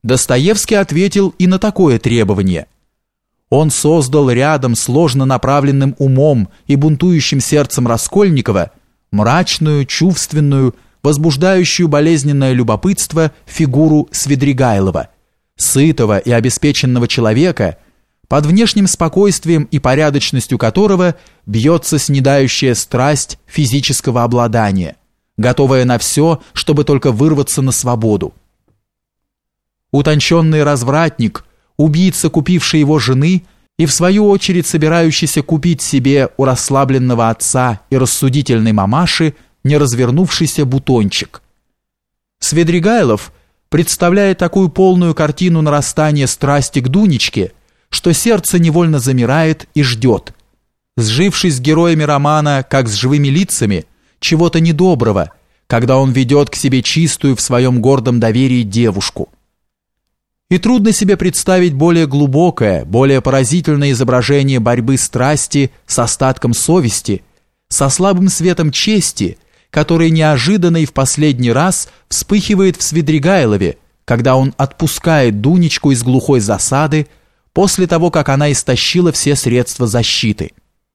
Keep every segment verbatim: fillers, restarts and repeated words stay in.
Достоевский ответил и на такое требование. Он создал рядом с сложно направленным умом и бунтующим сердцем Раскольникова мрачную, чувственную, возбуждающую болезненное любопытство фигуру Свидригайлова, сытого и обеспеченного человека, под внешним спокойствием и порядочностью которого бьется снедающая страсть физического обладания, готовая на все, чтобы только вырваться на свободу. Утонченный развратник, убийца, купивший его жены, и в свою очередь собирающийся купить себе у расслабленного отца и рассудительной мамаши неразвернувшийся бутончик. Свидригайлов представляет такую полную картину нарастания страсти к Дунечке, что сердце невольно замирает и ждет, сжившись с героями романа, как с живыми лицами, чего-то недоброго, когда он ведет к себе чистую в своем гордом доверии девушку. И трудно себе представить более глубокое, более поразительное изображение борьбы страсти с остатком совести, со слабым светом чести, который неожиданно и в последний раз вспыхивает в Свидригайлове, когда он отпускает Дунечку из глухой засады после того, как она истощила все средства защиты.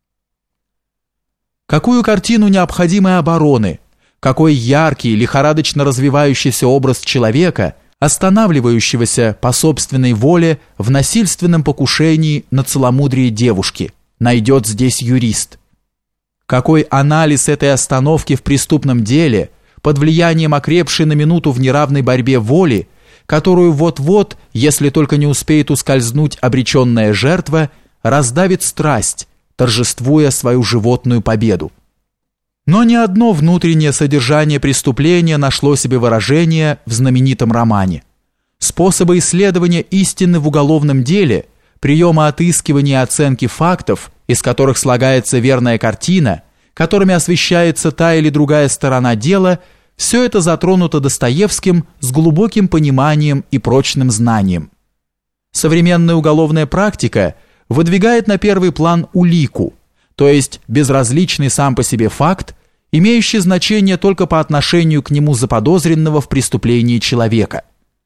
Какую картину необходимой обороны, какой яркий, лихорадочно развивающийся образ человека, останавливающегося по собственной воле в насильственном покушении на целомудрие девушки, найдет здесь юрист. Какой анализ этой остановки в преступном деле под влиянием окрепшей на минуту в неравной борьбе воли, которую вот-вот, если только не успеет ускользнуть обреченная жертва, раздавит страсть, торжествуя свою животную победу. Но ни одно внутреннее содержание преступления нашло себе выражение в знаменитом романе. Способы исследования истины в уголовном деле, приемы отыскивания и оценки фактов, из которых слагается верная картина, которыми освещается та или другая сторона дела, все это затронуто Достоевским с глубоким пониманием и прочным знанием. Современная уголовная практика выдвигает на первый план улику, то есть безразличный сам по себе факт, имеющий значение только по отношению к нему заподозренного в преступлении человека.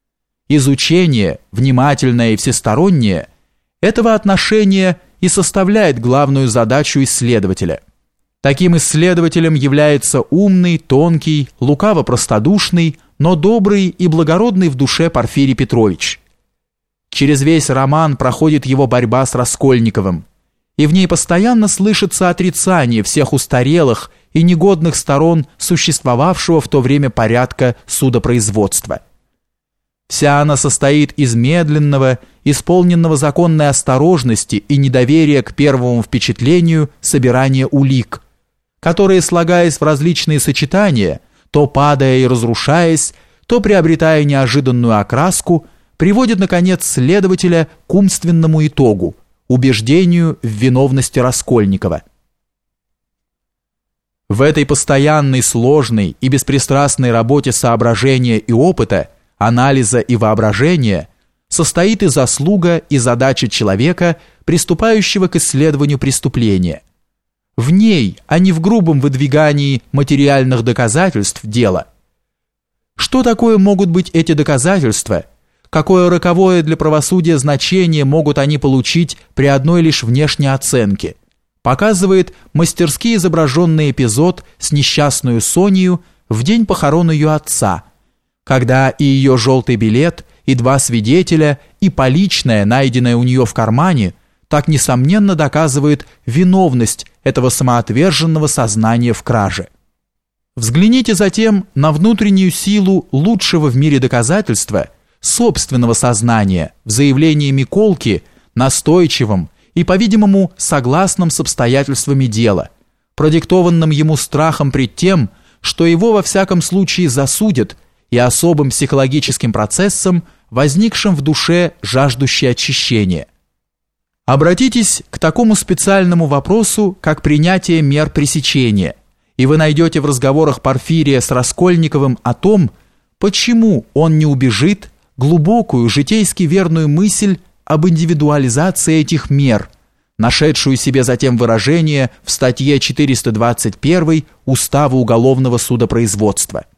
Изучение, внимательное и всестороннее, этого отношения и составляет главную задачу исследователя. Таким исследователем является умный, тонкий, лукаво-простодушный, но добрый и благородный в душе Порфирий Петрович. Через весь роман проходит его борьба с Раскольниковым, и в ней постоянно слышится отрицание всех устарелых и негодных сторон существовавшего в то время порядка судопроизводства. Вся она состоит из медленного, исполненного законной осторожности и недоверия к первому впечатлению собирания улик, которые, слагаясь в различные сочетания, то падая и разрушаясь, то приобретая неожиданную окраску, приводят, наконец, следователя к умственному итогу, убеждению в виновности Раскольникова. В этой постоянной, сложной и беспристрастной работе соображения и опыта, анализа и воображения состоит и заслуга, и задача человека, приступающего к исследованию преступления. В ней, а не в грубом выдвигании материальных доказательств дела. Что такое могут быть эти доказательства? Какое роковое для правосудия значение могут они получить при одной лишь внешней оценке? Показывает мастерски изображенный эпизод с несчастную Сонею в день похорон ее отца, когда и ее желтый билет, и два свидетеля, и поличное, найденное у нее в кармане, так несомненно доказывает виновность этого самоотверженного сознания в краже. Взгляните затем на внутреннюю силу лучшего в мире доказательства, собственного сознания, в заявлении Миколки, настойчивом и, по-видимому, согласном с обстоятельствами дела, продиктованным ему страхом пред тем, что его во всяком случае засудят, и особым психологическим процессом, возникшим в душе жаждущей очищения. Обратитесь к такому специальному вопросу, как принятие мер пресечения, и вы найдете в разговорах Порфирия с Раскольниковым о том, почему он не убежит глубокую, житейски верную мысль об индивидуализации этих мер, нашедшую себе затем выражение в статье четыреста двадцать один Устава уголовного судопроизводства.